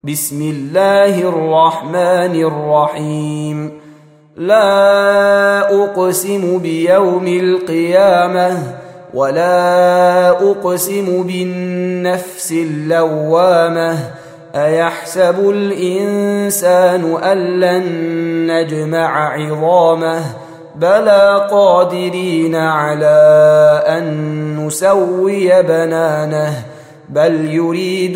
بسم الله الرحمن الرحيم لا أقسم بيوم القيامة ولا أقسم بالنفس اللوامة أيحسب الإنسان أن لن نجمع عظامه بلى قادرين على أن نسوي بنانه بل يريد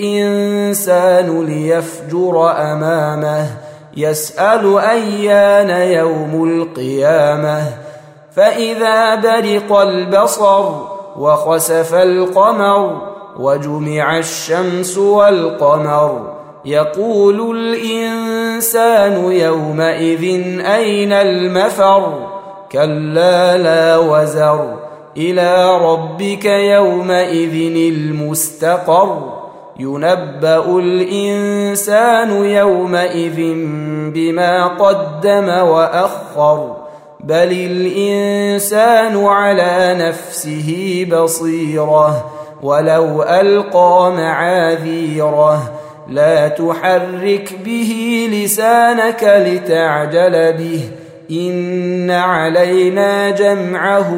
الإنسان ليفجر أمامه يسأل أيان يوم القيامة فإذا برق البصر وخسف القمر وجمع الشمس والقمر يقول الإنسان يومئذ أين المفر كلا لا وزر إلى ربك يومئذ المستقر ينبأ الإنسان يومئذ بما قدم وأخر بل الإنسان على نفسه بصيرة ولو ألقى معاذيره لا تحرك به لسانك لتعجل به إن علينا جمعه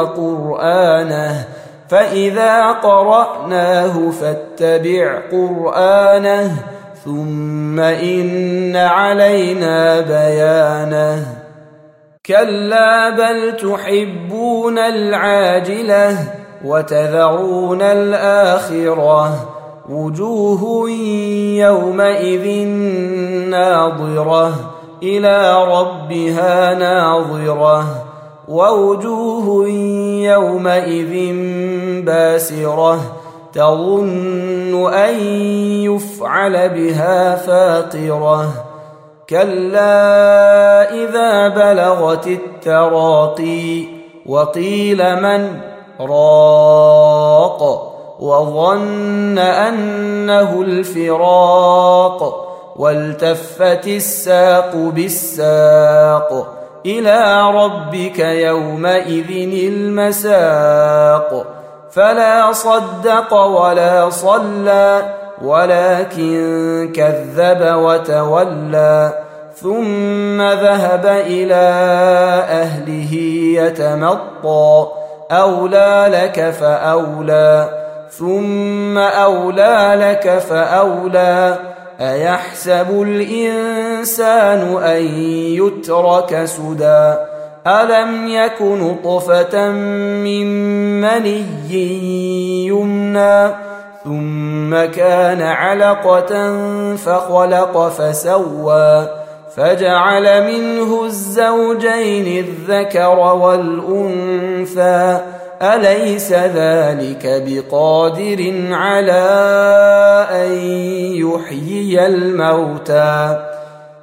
وقرآنه فإذا قرأناه فاتبع قرآنه ثم إن علينا بيانه كلا بل تحبون العاجلة وتذرون الآخرة وجوه يومئذ ناظرة إلى ربها ناظرة ووجوه يومئذ باسرة تظن أن يفعل بها فاقرة كلا إذا بلغت التراقي وقيل من راق وظن أنه الفراق والتفت الساق بالساق إلى ربك يومئذ المساق فلا صدق ولا صلى ولكن كذب وتولى ثم ذهب إلى أهله يتمطى أولى لك فأولى ثم أولى لك فأولى أيحسب الإنسان أن يترك سدى ألم يك نطفة من مني يمنى ثم كان علقة فخلق فسوى فجعل منه الزوجين الذكر والأنثى أليس ذلك بقادر على أن يحيي الموتى